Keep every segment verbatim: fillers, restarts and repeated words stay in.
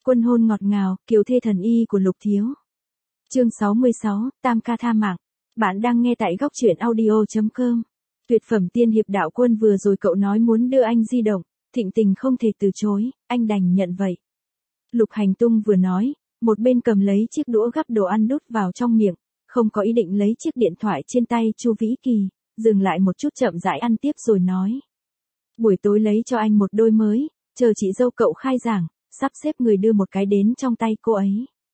Quân hôn ngọt ngào, kiều thê thần y của Lục Thiếu. Chương sáu mươi sáu, Tam ca tha mạng. Bạn đang nghe tại góc truyện audio chấm com. Tuyệt phẩm tiên hiệp Đạo Quân vừa rồi cậu nói muốn đưa anh di động, Thịnh Tình không thể từ chối, anh đành nhận vậy. Lục Hành Tung vừa nói, một bên cầm lấy chiếc đũa gắp đồ ăn đút vào trong miệng, không có ý định lấy chiếc điện thoại trên tay Chu Vĩ Kỳ, dừng lại một chút chậm rãi ăn tiếp rồi nói. Buổi tối lấy cho anh một đôi mới, chờ chị dâu cậu khai giảng, sắp xếp người đưa một cái đến trong tay cô ấy.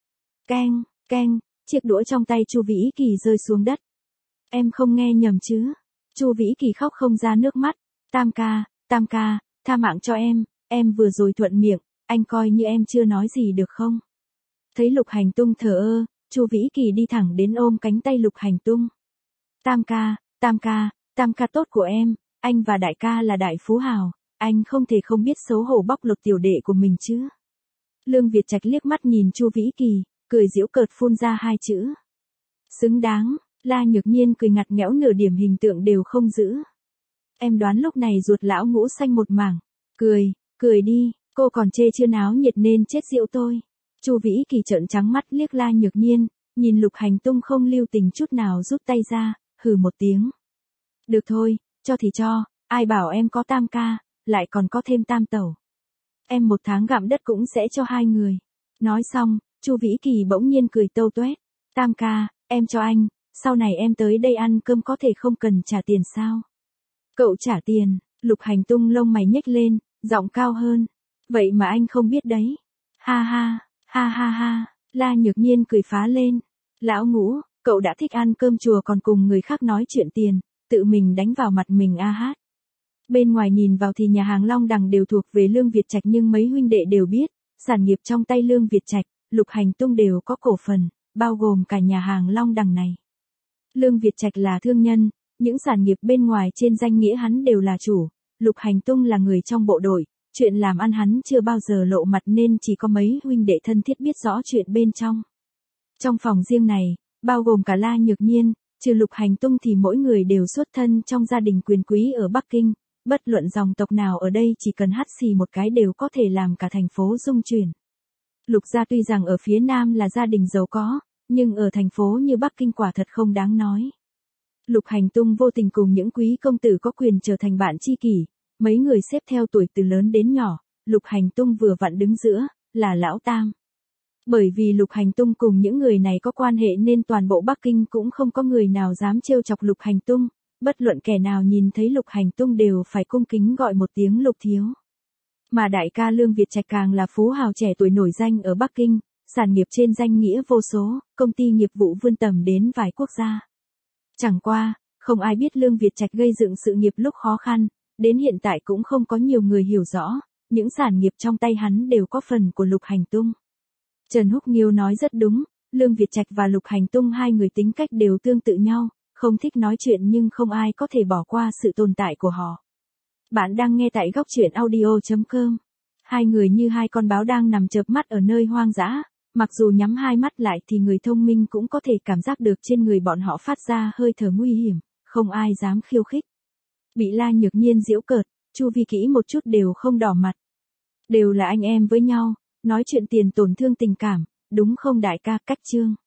Keng, keng, chiếc đũa trong tay Chu Vĩ Kỳ rơi xuống đất. Em không nghe nhầm chứ? Chu Vĩ Kỳ khóc không ra nước mắt. Tam ca, Tam ca, tha mạng cho em, em vừa rồi thuận miệng, anh coi như em chưa nói gì được không? Thấy Lục Hành Tung thờ ơ, Chu Vĩ Kỳ đi thẳng đến ôm cánh tay Lục Hành Tung. Tam ca, Tam ca, Tam ca tốt của em, anh và đại ca là đại phú hào, anh không thể không biết xấu hổ bóc lột tiểu đệ của mình chứ. Lương Việt Trạch liếc mắt nhìn Chu Vĩ Kỳ, cười giễu cợt phun ra hai chữ. Xứng đáng. La Nhược Nhiên cười ngặt nghẽo, nửa điểm hình tượng đều không giữ. Em đoán lúc này ruột lão ngũ xanh một mảng. Cười, cười đi, cô còn chê chưa náo nhiệt nên chết giễu tôi. Chu Vĩ Kỳ trợn trắng mắt liếc La Nhược Nhiên, nhìn Lục Hành Tung không lưu tình chút nào rút tay ra, hừ một tiếng. Được thôi, cho thì cho, ai bảo em có tam ca, lại còn có thêm tam tẩu. Em một tháng gặm đất cũng sẽ cho hai người. Nói xong, Chu Vĩ Kỳ bỗng nhiên cười tâu tuét. Tam ca, em cho anh, sau này em tới đây ăn cơm có thể không cần trả tiền sao? Cậu trả tiền, Lục Hành Tung lông mày nhếch lên, giọng cao hơn. Vậy mà anh không biết đấy. Ha ha, ha ha ha, La Nhược Nhiên cười phá lên. Lão ngũ, cậu đã thích ăn cơm chùa còn cùng người khác nói chuyện tiền, tự mình đánh vào mặt mình a hát. Bên ngoài nhìn vào thì nhà hàng Long Đằng đều thuộc về Lương Việt Trạch, nhưng mấy huynh đệ đều biết, sản nghiệp trong tay Lương Việt Trạch, Lục Hành Tung đều có cổ phần, bao gồm cả nhà hàng Long Đằng này. Lương Việt Trạch là thương nhân, những sản nghiệp bên ngoài trên danh nghĩa hắn đều là chủ, Lục Hành Tung là người trong bộ đội, chuyện làm ăn hắn chưa bao giờ lộ mặt nên chỉ có mấy huynh đệ thân thiết biết rõ chuyện bên trong. Trong phòng riêng này, bao gồm cả La Nhược Nhiên, trừ Lục Hành Tung thì mỗi người đều xuất thân trong gia đình quyền quý ở Bắc Kinh, bất luận dòng tộc nào ở đây chỉ cần hắt xì một cái đều có thể làm cả thành phố rung chuyển. Lục gia tuy rằng ở phía Nam là gia đình giàu có, nhưng ở thành phố như Bắc Kinh quả thật không đáng nói. Lục Hành Tung vô tình cùng những quý công tử có quyền trở thành bạn tri kỷ, mấy người xếp theo tuổi từ lớn đến nhỏ, Lục Hành Tung vừa vặn đứng giữa, là lão tam. Bởi vì Lục Hành Tung cùng những người này có quan hệ nên toàn bộ Bắc Kinh cũng không có người nào dám trêu chọc Lục Hành Tung, bất luận kẻ nào nhìn thấy Lục Hành Tung đều phải cung kính gọi một tiếng Lục Thiếu. Mà đại ca Lương Việt Trạch càng là phú hào trẻ tuổi nổi danh ở Bắc Kinh, sản nghiệp trên danh nghĩa vô số, công ty nghiệp vụ vươn tầm đến vài quốc gia. Chẳng qua, không ai biết Lương Việt Trạch gây dựng sự nghiệp lúc khó khăn, đến hiện tại cũng không có nhiều người hiểu rõ, những sản nghiệp trong tay hắn đều có phần của Lục Hành Tung. Trần Húc Nghiêu nói rất đúng, Lương Việt Trạch và Lục Hành Tung hai người tính cách đều tương tự nhau, không thích nói chuyện nhưng không ai có thể bỏ qua sự tồn tại của họ. Bạn đang nghe tại góc truyện audio chấm com. Hai người như hai con báo đang nằm chợp mắt ở nơi hoang dã, mặc dù nhắm hai mắt lại thì người thông minh cũng có thể cảm giác được trên người bọn họ phát ra hơi thở nguy hiểm, không ai dám khiêu khích. Bị La Nhược Nhiên giễu cợt, Chu Vi Kỹ một chút đều không đỏ mặt. Đều là anh em với nhau, nói chuyện tiền tổn thương tình cảm, đúng không đại ca? Cách chương.